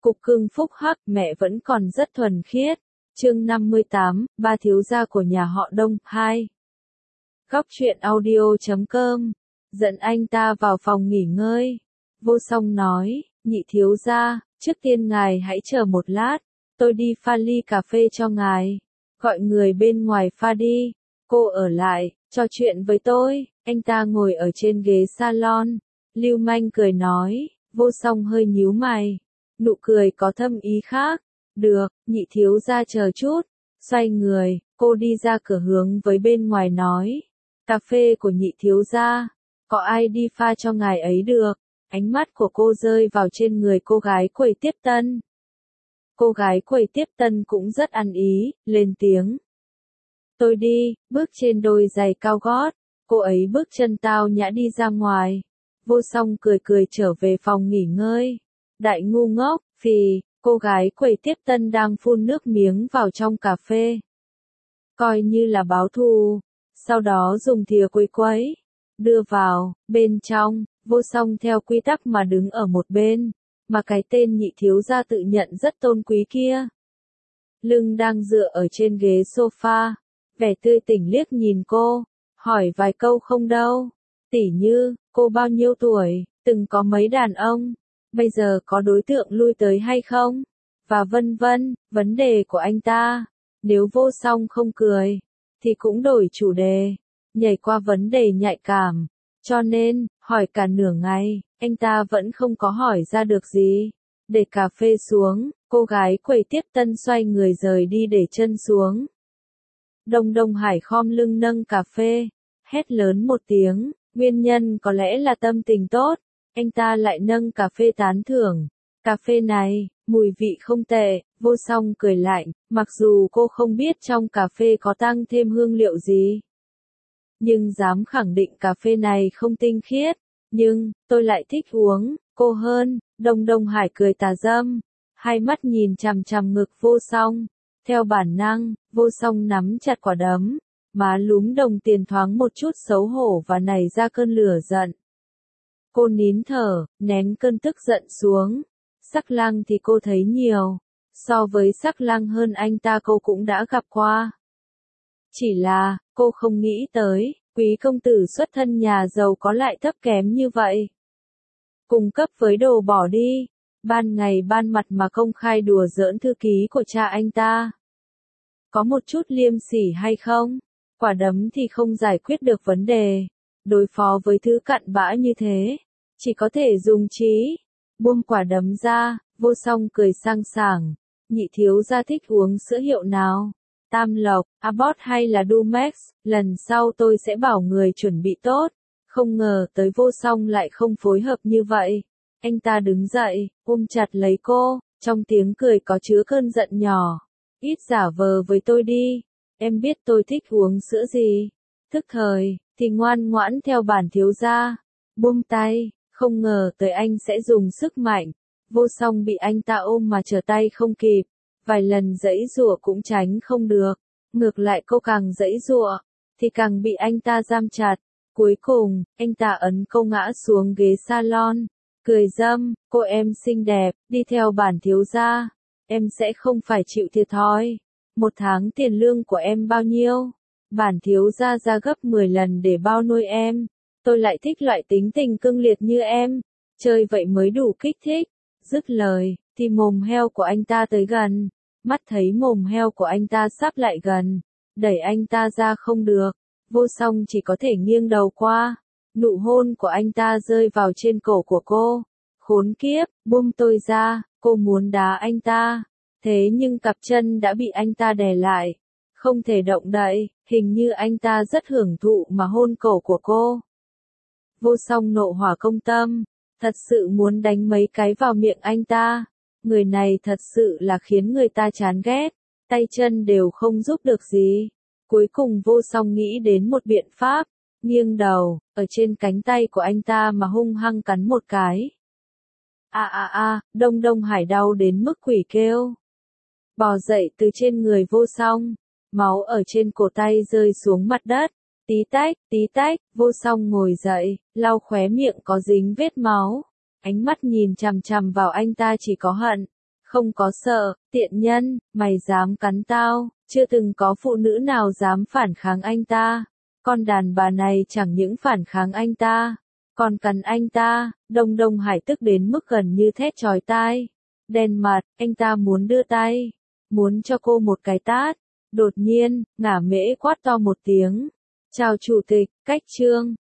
Cục cưng phúc hắc, mẹ vẫn còn rất thuần khiết. Chương 58, ba thiếu gia của nhà họ Đông, 2. Góc truyện audio.com. Dẫn anh ta vào phòng nghỉ ngơi. Vô Song nói, nhị thiếu gia, trước tiên ngài hãy chờ một lát, tôi đi pha ly cà phê cho ngài. Gọi người bên ngoài pha đi, cô ở lại, trò chuyện với tôi. Anh ta ngồi ở trên ghế salon. Lưu manh cười nói, Vô Song hơi nhíu mày. Nụ cười có thâm ý khác. Được, nhị thiếu gia chờ chút. Xoay người, cô đi ra cửa hướng với bên ngoài nói. Cà phê của nhị thiếu gia, có ai đi pha cho ngài ấy được? Ánh mắt của cô rơi vào trên người cô gái quầy tiếp tân. Cô gái quầy tiếp tân cũng rất ăn ý, lên tiếng. Tôi đi, bước trên đôi giày cao gót. Cô ấy bước chân tao nhã đi ra ngoài. Vô Song cười cười trở về phòng nghỉ ngơi. Đại ngu ngốc, phì, cô gái quầy tiếp tân đang phun nước miếng vào trong cà phê. Coi như là báo thù. Sau đó dùng thìa quấy quấy. Đưa vào, bên trong, Vô Song theo quy tắc mà đứng ở một bên. Mà cái tên nhị thiếu gia tự nhận rất tôn quý kia. Lưng đang dựa ở trên ghế sofa. Vẻ tươi tỉnh liếc nhìn cô. Hỏi vài câu không đâu. Tỉ như, cô bao nhiêu tuổi, từng có mấy đàn ông, bây giờ có đối tượng lui tới hay không? Và vân vân, vấn đề của anh ta. Nếu Vô Song không cười, thì cũng đổi chủ đề, nhảy qua vấn đề nhạy cảm. Cho nên, hỏi cả nửa ngày, anh ta vẫn không có hỏi ra được gì. Để cà phê xuống, cô gái quầy tiếp tân xoay người rời đi để chân xuống. Đông Hải khom lưng nâng cà phê, hét lớn một tiếng, nguyên nhân có lẽ là tâm tình tốt, anh ta lại nâng cà phê tán thưởng. Cà phê này, mùi vị không tệ. Vô Song cười lạnh, mặc dù cô không biết trong cà phê có tăng thêm hương liệu gì. Nhưng dám khẳng định cà phê này không tinh khiết, nhưng, tôi lại thích uống, cô hơn. Đông Hải cười tà dâm, hai mắt nhìn chằm chằm ngực Vô Song. Theo bản năng, Vô Song nắm chặt quả đấm, má lúm đồng tiền thoáng một chút xấu hổ và nảy ra cơn lửa giận. Cô nín thở, nén cơn tức giận xuống. Sắc Lang thì cô thấy nhiều, so với Sắc Lang hơn anh ta cô cũng đã gặp qua. Chỉ là, cô không nghĩ tới, quý công tử xuất thân nhà giàu có lại thấp kém như vậy. Cùng cấp với đồ bỏ đi, ban ngày ban mặt mà công khai đùa giỡn thư ký của cha anh ta. Có một chút liêm sỉ hay không? Quả đấm thì không giải quyết được vấn đề. Đối phó với thứ cặn bã như thế, chỉ có thể dùng trí. Buông quả đấm ra, Vô Song cười sang sảng. Nhị thiếu gia thích uống sữa hiệu nào? Tam Lộc, Abbott hay là Dumex? Lần sau tôi sẽ bảo người chuẩn bị tốt. Không ngờ tới Vô Song lại không phối hợp như vậy. Anh ta đứng dậy, ôm chặt lấy cô, trong tiếng cười có chứa cơn giận nhỏ. Ít giả vờ với tôi đi. Em biết tôi thích uống sữa gì. Thức thời, thì ngoan ngoãn theo bản thiếu gia. Buông tay, không ngờ tới anh sẽ dùng sức mạnh. Vô Song bị anh ta ôm mà trở tay không kịp. Vài lần giãy giụa cũng tránh không được. Ngược lại cô càng giãy giụa, thì càng bị anh ta giam chặt. Cuối cùng, anh ta ấn cô ngã xuống ghế salon. Cười dâm, cô em xinh đẹp, đi theo bản thiếu gia. Em sẽ không phải chịu thiệt thòi. Một tháng tiền lương của em bao nhiêu? Bản thiếu gia ra gấp 10 lần để bao nuôi em. Tôi lại thích loại tính tình cương liệt như em. Chơi vậy mới đủ kích thích. Dứt lời, thì mồm heo của anh ta tới gần. Mắt thấy mồm heo của anh ta sắp lại gần. Đẩy anh ta ra không được. Vô Song chỉ có thể nghiêng đầu qua. Nụ hôn của anh ta rơi vào trên cổ của cô. Khốn kiếp, buông tôi ra, cô muốn đá anh ta. Thế nhưng cặp chân đã bị anh ta đè lại. Không thể động đậy, hình như anh ta rất hưởng thụ mà hôn cổ của cô. Vô Song nộ hỏa công tâm, thật sự muốn đánh mấy cái vào miệng anh ta. Người này thật sự là khiến người ta chán ghét, tay chân đều không giúp được gì. Cuối cùng Vô Song nghĩ đến một biện pháp, nghiêng đầu, ở trên cánh tay của anh ta mà hung hăng cắn một cái. Đông Hải đau đến mức quỷ kêu. Bò dậy từ trên người Vô Song, máu ở trên cổ tay rơi xuống mặt đất. Tí tách, Vô Song ngồi dậy, lau khóe miệng có dính vết máu. Ánh mắt nhìn chằm chằm vào anh ta chỉ có hận. Không có sợ, tiện nhân, mày dám cắn tao, chưa từng có phụ nữ nào dám phản kháng anh ta. Con đàn bà này chẳng những phản kháng anh ta, còn cắn anh ta. Đông Hải tức đến mức gần như thét chói tai. Đen mặt, anh ta muốn đưa tay, muốn cho cô một cái tát. Đột nhiên, Ngả Mễ quát to một tiếng. Chào chủ tịch, cách trương.